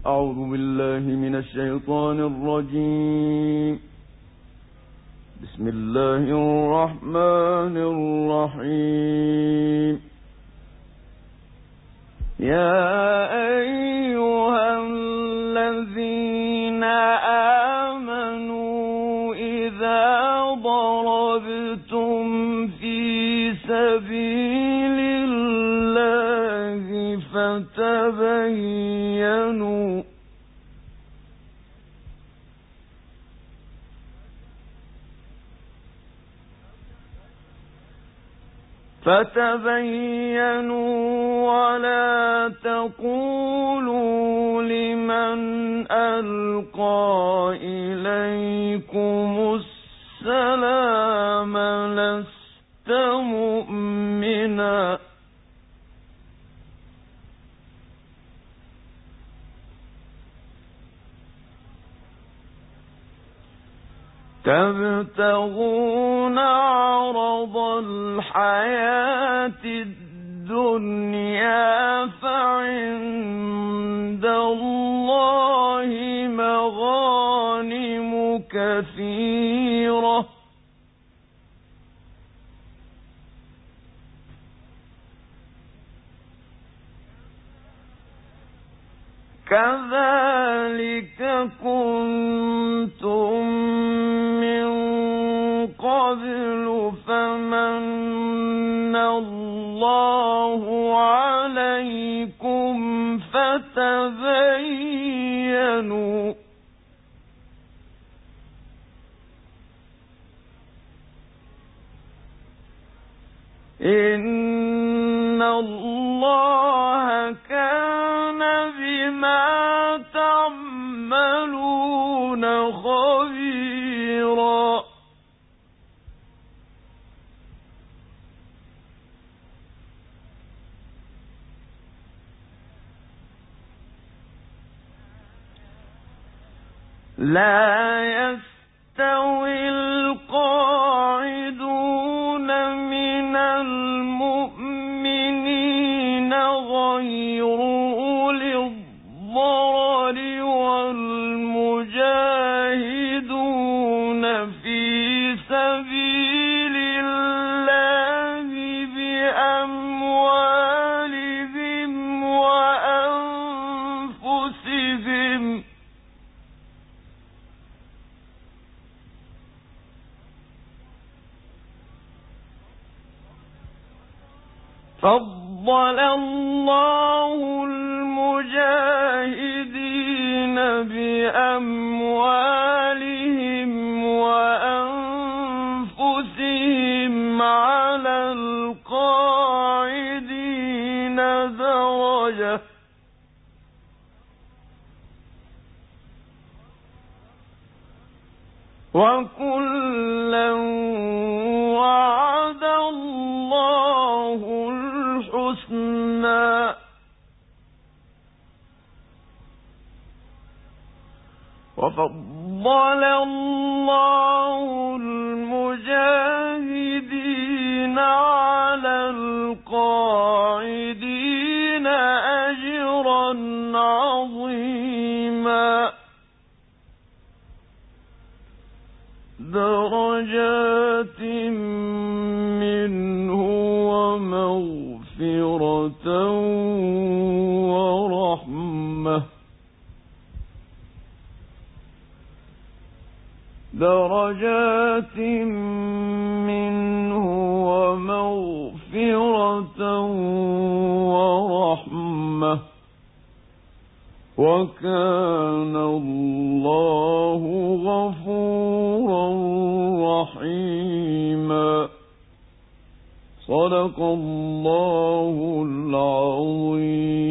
أعوذ بالله من الشيطان الرجيم. بسم الله الرحمن الرحيم. يا أيها الذين آمنوا إذا ضربتم في سبيل الله فتبينوا ولا تقولوا لمن ألقى إليكم السلام لست مؤمنا تبتغون عرض الحياة الدنيا فعند الله مغانم كثيرة كذلك كنتم من قبل فمن الله عليكم فتبينوا إن الله كان بما تعملون خبيرا لا يستوي القاعدون من المؤمنين غير أولي الضرر والمجاهدون في سبيل الله بأموالهم وأنفسهم فضل الله المجاهدين بأموالهم وأنفسهم على القاعدين درجة وكلا وعد الله الحسنى وفضل الله المجاهدين على القاعدين أجرا عظيما درجات منه ومغفرة ورحمة درجات منه ومغفرة ورحمة وكان الله غفورا رحيما صدق الله العظيم.